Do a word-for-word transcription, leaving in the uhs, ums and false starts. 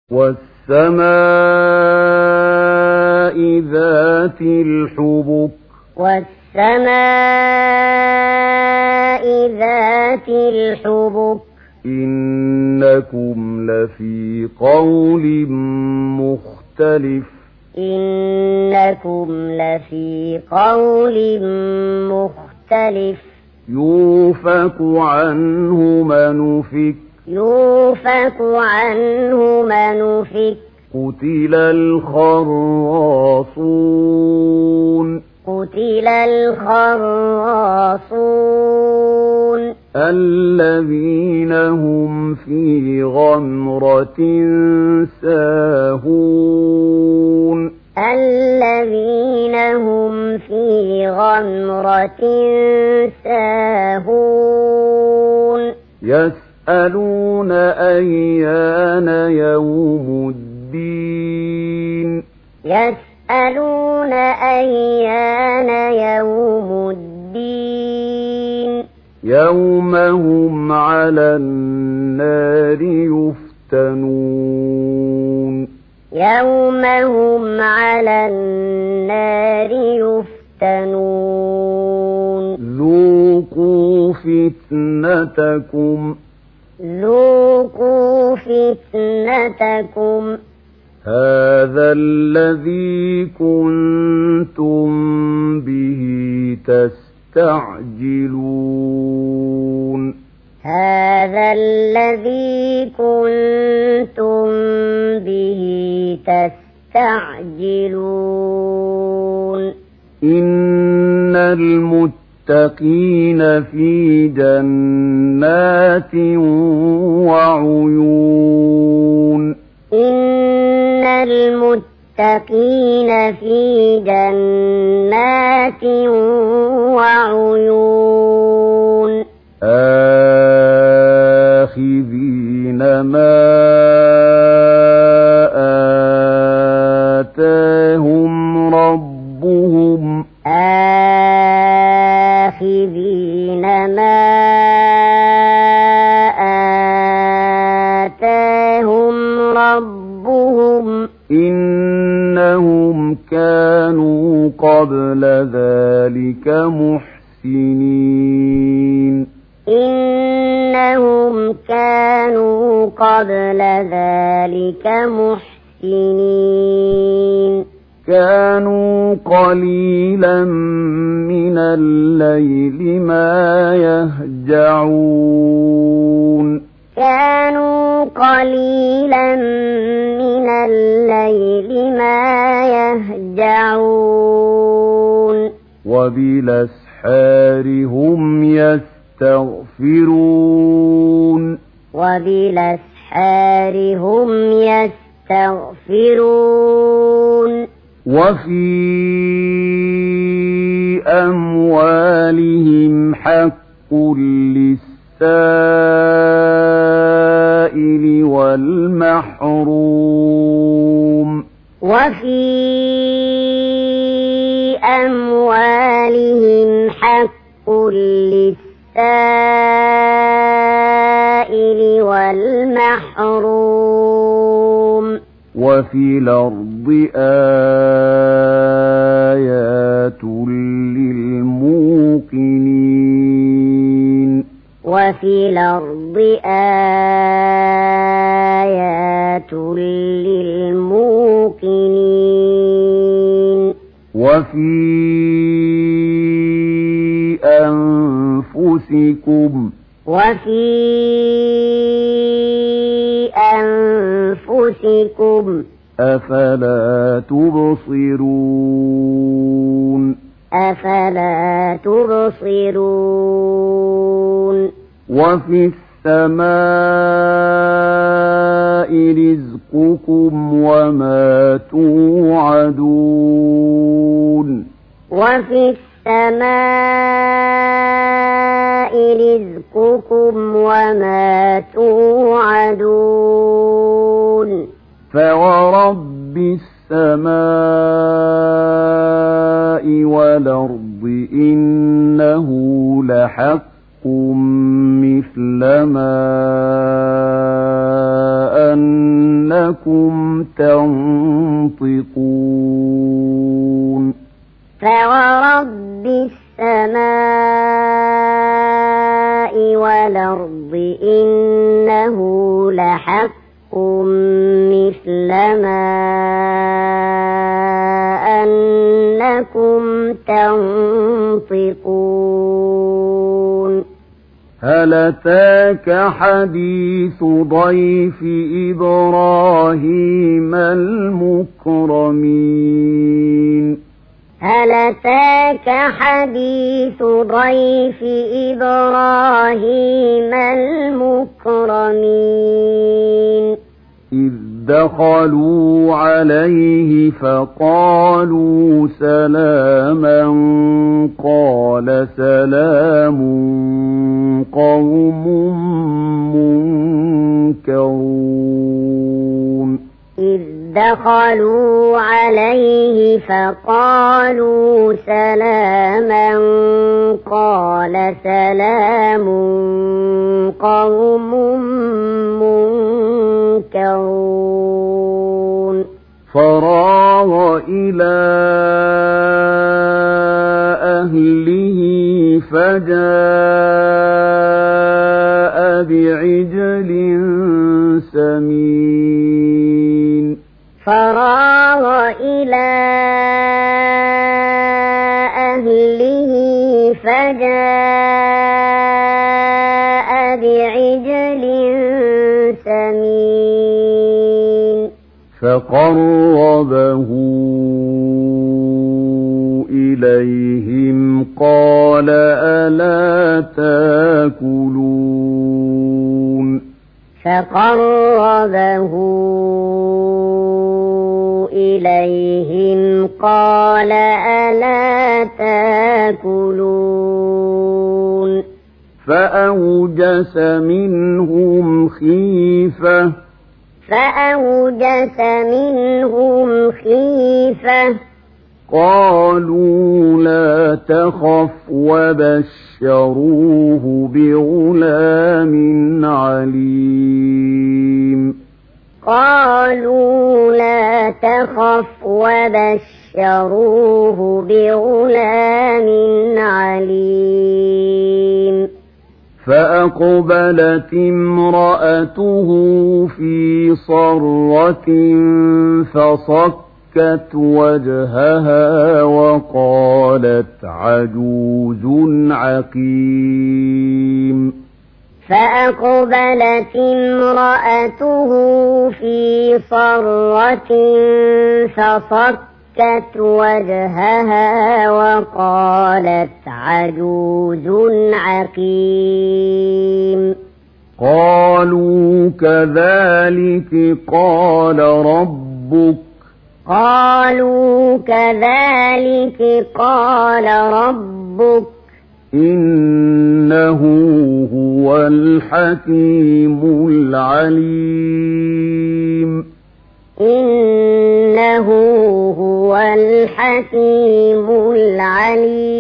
والسماء ذات الحبك والسماء ذات الحبك إنكم لفي قول مختلف إنكم لفي قول مختلف يوفك عنه من أفك يوفك عنه من أفك قتل الخراصون قتل الخراصون الذين هم في غمرة ساهون الذين هم في غمرة ساهون يسألون أيان يوم الدين يسألون أيان يوم الدين يوم هم على النار يفتنون يوم هم على النار يفتنون ذوقوا فتنتكم ذوقوا فتنتكم هذا الذي كنتم به تستعجلون هذا الذي كنتم به تستعجلون إن المتقين في جنات وعيون إن المتقين في جنات وعيون آخذين ما آتاهم ربهم آخذين ما آتاهم ربهم إنهم كانوا قبل ذلك محسنين إنهم كانوا قبل ذلك محسنين كانوا قليلا من الليل ما يهجعون كانوا قليلا من الليل ما يهجعون وبالأسحار هم يستغفرون وبالأسحار هم يستغفرون وفي أموالهم حق للسائل والمحروم وفي أموالهم حق للسائل والمحروم وفي الأرض آيات للموقنين وفي الأرض آيات للموقنين وفي أنفسكم وفي أنفسكم أفلا تبصرون أفلا تبصرون وفي السماء رزقكم وما توعدون وفي السماء رزقكم وما توعدون فورب السماء والأرض إنه لحق مثل ما أنكم أنكم تنطقون فورب السماء والأرض إنه لحق مثل ما أنكم تنطقون هل أتاك حديث ضيف إبراهيم المكرمين هل أتاك حديث ضيف إبراهيم المكرمين إذ دخلوا عليه فقالوا سلاما قال سلام قوم منكرون إذ دخلوا عليه فقالوا سلاما قال سلام قوم منكرون فراغ إلى أهله فجاء بعجل سمين فراغ إلى أهله فجاء بعجل سمين فقربه إليهم قال ألا تاكلون فقربه إليهم قال ألا تاكلون فأوجس منهم خيفة فأوجس منهم خيفة قالوا لا تخف وبشروه بغلام عليم قالوا لا تخف وبشروه بغلام عليم فأقبلت امرأته في صرة فصكت وجهها وقالت عجوز عقيم فأقبلت امرأته في صرة فصكت وجهها وقالت عجوز عقيم قالوا كذلك قال ربك قالوا كذلك قال ربك إنه هو الحكيم العليم إنه هو الحكيم العليم